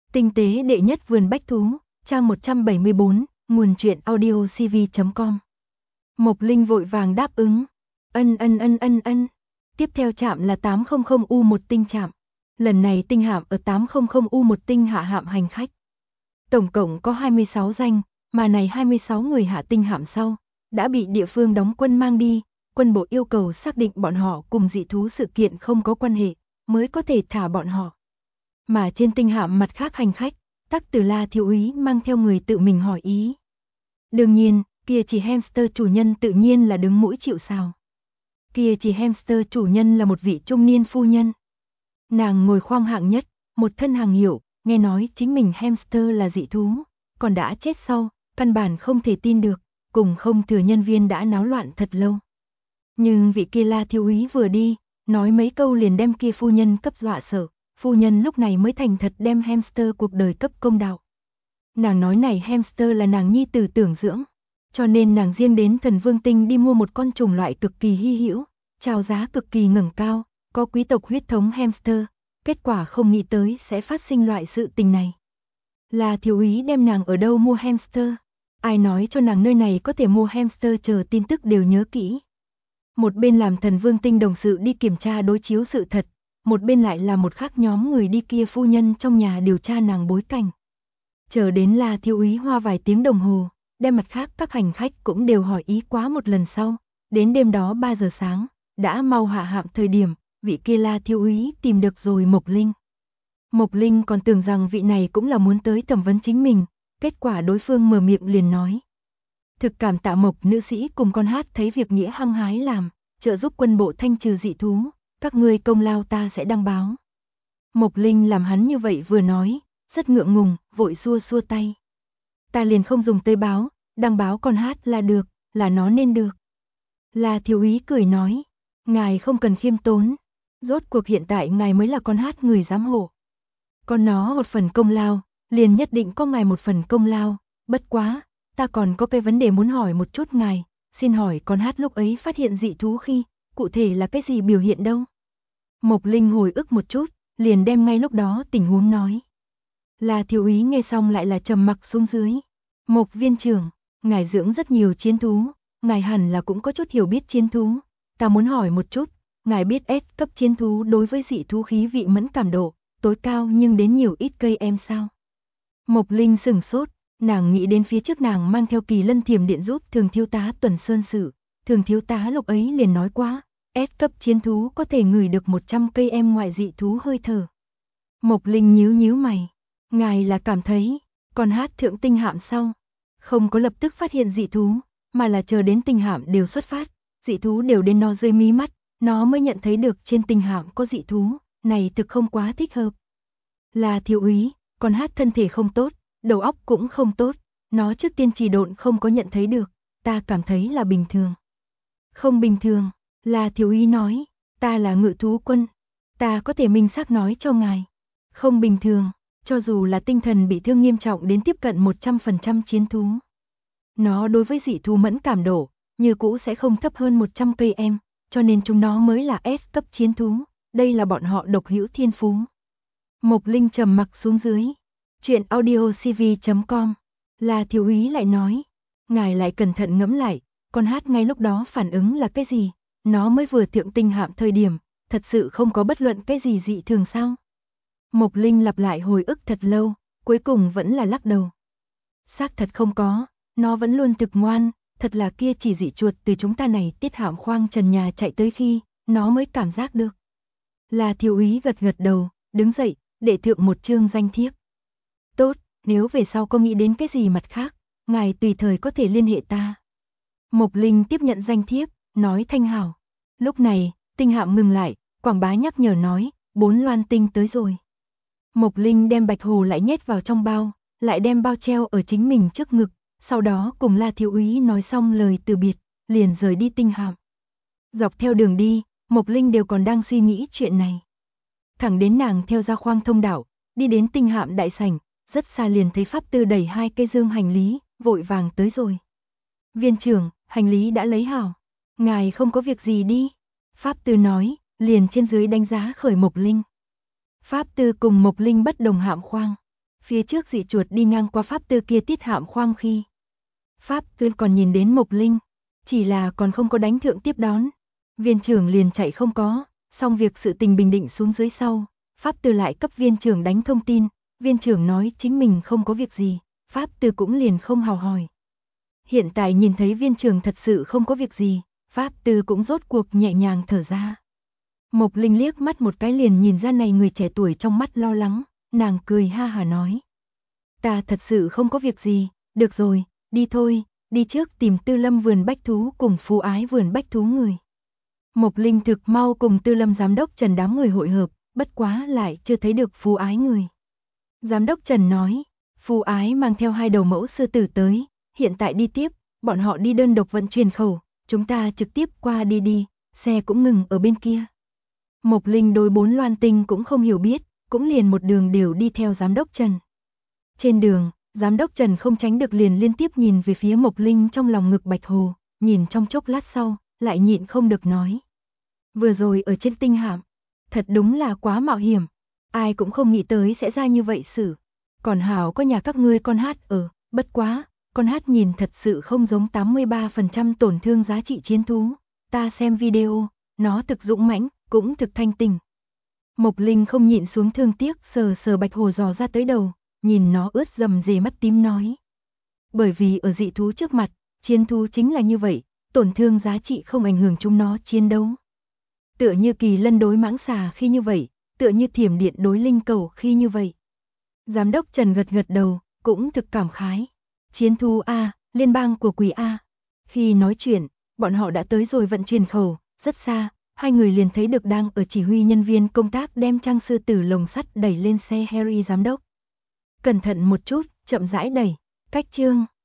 Tinh tế đệ nhất vườn bách thú, trang 174, nguồn truyện audio cv.com. Mộc Linh vội vàng đáp ứng. Ân. Tiếp theo trạm là 800U1 tinh trạm. Lần này tinh hạm ở 800U1 tinh hạ hạm hành khách. Tổng cộng có 26 danh, mà này 26 người hạ tinh hạm sau, đã bị địa phương đóng quân mang đi. Quân bộ yêu cầu xác định bọn họ cùng dị thú sự kiện không có quan hệ, mới có thể thả bọn họ. Mà trên tinh hạm mặt khác hành khách, Tắc Từ La thiếu úy mang theo người tự mình hỏi ý. Đương nhiên, kia chỉ hamster chủ nhân tự nhiên là đứng mũi chịu sào. Kia chỉ hamster chủ nhân là một vị trung niên phu nhân. Nàng ngồi khoang hạng nhất, một thân hàng hiệu, nghe nói chính mình hamster là dị thú, còn đã chết sau, căn bản không thể tin được, cùng không thừa nhân viên đã náo loạn thật lâu. Nhưng vị kia La thiếu úy vừa đi, nói mấy câu liền đem kia phu nhân cấp dọa sợ. Phu nhân lúc này mới thành thật đem hamster cuộc đời cấp công đạo. Nàng nói này hamster là nàng nhi tử tưởng dưỡng, cho nên nàng riêng đến Thần Vương Tinh đi mua một con trùng loại cực kỳ hy hữu, chào giá cực kỳ ngẩng cao, có quý tộc huyết thống hamster, kết quả không nghĩ tới sẽ phát sinh loại sự tình này. Là thiếu úy đem nàng ở đâu mua hamster, ai nói cho nàng nơi này có thể mua hamster chờ tin tức đều nhớ kỹ. Một bên làm Thần Vương Tinh đồng sự đi kiểm tra đối chiếu sự thật, một bên lại là một khác nhóm người đi kia phu nhân trong nhà điều tra nàng bối cảnh. Chờ đến là thiếu úy hoa vài tiếng đồng hồ, đem mặt khác các hành khách cũng đều hỏi ý quá một lần sau, đến đêm đó 3 giờ sáng, đã mau hạ hạm thời điểm, vị kia La thiếu úy tìm được rồi Mộc Linh. Mộc Linh còn tưởng rằng vị này cũng là muốn tới thẩm vấn chính mình, kết quả đối phương mở miệng liền nói. Thực cảm tạ Mộc nữ sĩ cùng con hát thấy việc nghĩa hăng hái làm, trợ giúp quân bộ thanh trừ dị thú. Các ngươi công lao ta sẽ đăng báo. Mộc Linh làm hắn như vậy vừa nói, rất ngượng ngùng, vội xua xua tay. Ta liền không dùng tới báo, đăng báo con hát là được, là nó nên được. La thiếu úy cười nói, ngài không cần khiêm tốn, rốt cuộc hiện tại ngài mới là con hát người giám hộ. Con nó một phần công lao, liền nhất định có ngài một phần công lao, bất quá, ta còn có cái vấn đề muốn hỏi một chút ngài, xin hỏi con hát lúc ấy phát hiện dị thú khi, cụ thể là cái gì biểu hiện đâu? Mộc Linh hồi ức một chút, liền đem ngay lúc đó tình huống nói. La thiếu úy nghe xong lại là trầm mặc xuống dưới. Mộc viên trưởng, ngài dưỡng rất nhiều chiến thú, ngài hẳn là cũng có chút hiểu biết chiến thú. Ta muốn hỏi một chút, ngài biết S cấp chiến thú đối với dị thú khí vị mẫn cảm độ, tối cao nhưng đến nhiều ít cây em sao? Mộc Linh sửng sốt, nàng nghĩ đến phía trước nàng mang theo Kỳ Lân Thiểm Điện giúp Thường thiếu tá Tuần Sơn sự, Thường thiếu tá lúc ấy liền nói quá. S cấp chiến thú có thể ngửi được 100 cây em ngoại dị thú hơi thở. Mộc Linh nhíu mày, ngài là cảm thấy, còn hát thượng tinh hạm sau, không có lập tức phát hiện dị thú, mà là chờ đến tinh hạm đều xuất phát, dị thú đều đến nó dưới mí mắt, nó mới nhận thấy được trên tinh hạm có dị thú, này thực không quá thích hợp. Là thiếu úy, còn hát thân thể không tốt, đầu óc cũng không tốt, nó trước tiên trì độn không có nhận thấy được, ta cảm thấy là bình thường. Không bình thường. Là thiếu úy nói, ta là ngự thú quân, ta có thể minh xác nói cho ngài. Không bình thường, cho dù là tinh thần bị thương nghiêm trọng đến tiếp cận 100% chiến thú. Nó đối với dị thú mẫn cảm độ, như cũ sẽ không thấp hơn 100 cây em, cho nên chúng nó mới là S cấp chiến thú, đây là bọn họ độc hữu thiên phú. Mộc Linh trầm mặc xuống dưới, chuyện audio cv.com, là thiếu úy lại nói, ngài lại cẩn thận ngẫm lại, con hát ngay lúc đó phản ứng là cái gì? Nó mới vừa thượng tinh hạm thời điểm, thật sự không có bất luận cái gì dị thường sao? Mộc Linh lặp lại hồi ức thật lâu, cuối cùng vẫn là lắc đầu. Xác thật không có, nó vẫn luôn thực ngoan, thật là kia chỉ dị chuột từ chúng ta này tiết hạm khoang trần nhà chạy tới khi, nó mới cảm giác được. Là thiếu úy gật gật đầu, đứng dậy, để thượng một chương danh thiếp. Tốt, nếu về sau có nghĩ đến cái gì mặt khác, ngài tùy thời có thể liên hệ ta. Mộc Linh tiếp nhận danh thiếp, nói thanh hảo. Lúc này, tinh hạm ngừng lại, quảng bá nhắc nhở nói, 4 loan tinh tới rồi. Mộc Linh đem bạch hồ lại nhét vào trong bao, lại đem bao treo ở chính mình trước ngực, sau đó cùng La thiếu úy nói xong lời từ biệt, liền rời đi tinh hạm. Dọc theo đường đi, Mộc Linh đều còn đang suy nghĩ chuyện này. Thẳng đến nàng theo ra khoang thông đạo, đi đến tinh hạm đại sảnh, rất xa liền thấy pháp tư đẩy 2 cây dương hành lý, vội vàng tới rồi. Viên trưởng, hành lý đã lấy hảo. Ngài không có việc gì đi. Pháp tư nói, liền trên dưới đánh giá khởi Mộc Linh. Pháp tư cùng Mộc Linh bất đồng hạm khoang. Phía trước dị chuột đi ngang qua Pháp Tư kia tiết hạm khoang khi. Pháp Tư còn nhìn đến Mộc Linh, chỉ là còn không có đánh thượng tiếp đón. Viên trưởng liền chạy không có, xong việc sự tình bình định xuống dưới sau. Pháp Tư lại cấp viên trưởng đánh thông tin, viên trưởng nói chính mình không có việc gì, Pháp Tư cũng liền không hào hỏi. Hiện tại nhìn thấy viên trưởng thật sự không có việc gì, Pháp Tư cũng rốt cuộc nhẹ nhàng thở ra. Mộc Linh liếc mắt một cái liền nhìn ra này người trẻ tuổi trong mắt lo lắng, nàng cười ha hà nói. Ta thật sự không có việc gì, được rồi, đi thôi, đi trước tìm Tư Lâm vườn bách thú cùng Phú Ái vườn bách thú người. Mộc Linh thực mau cùng Tư Lâm giám đốc Trần đám người hội hợp, bất quá lại chưa thấy được Phú Ái người. Giám đốc Trần nói, Phú Ái mang theo 2 đầu mẫu sư tử tới, hiện tại đi tiếp, bọn họ đi đơn độc vận chuyển khẩu, chúng ta trực tiếp qua đi, xe cũng ngừng ở bên kia. Mộc Linh đối 4 loan tinh cũng không hiểu biết, cũng liền một đường đều đi theo giám đốc Trần. Trên đường, giám đốc Trần không tránh được liền liên tiếp nhìn về phía Mộc Linh trong lòng ngực Bạch Hồ, nhìn trong chốc lát sau, lại nhịn không được nói. Vừa rồi ở trên tinh hạm, thật đúng là quá mạo hiểm, ai cũng không nghĩ tới sẽ ra như vậy xử. Còn hảo có nhà các ngươi con hát ở, bất quá, con hát nhìn thật sự không giống 83% tổn thương giá trị chiến thú. Ta xem video, nó thực dũng mãnh, cũng thực thanh tình. Mộc Linh không nhịn xuống thương tiếc sờ sờ Bạch Hồ dò ra tới đầu, nhìn nó ướt rầm rề mắt tím nói. Bởi vì ở dị thú trước mặt, chiến thú chính là như vậy, tổn thương giá trị không ảnh hưởng chúng nó chiến đấu. Tựa như Kỳ Lân đối mãng xà khi như vậy, tựa như Thiểm Điện đối linh cầu khi như vậy. Giám đốc Trần gật gật đầu, cũng thực cảm khái. Chiến thú A, liên bang của quỷ A. Khi nói chuyện, bọn họ đã tới rồi vận chuyển khẩu, rất xa, 2 người liền thấy được đang ở chỉ huy nhân viên công tác đem trang sư tử lồng sắt đẩy lên xe Harry giám đốc. Cẩn thận một chút, chậm rãi đẩy, cách chương.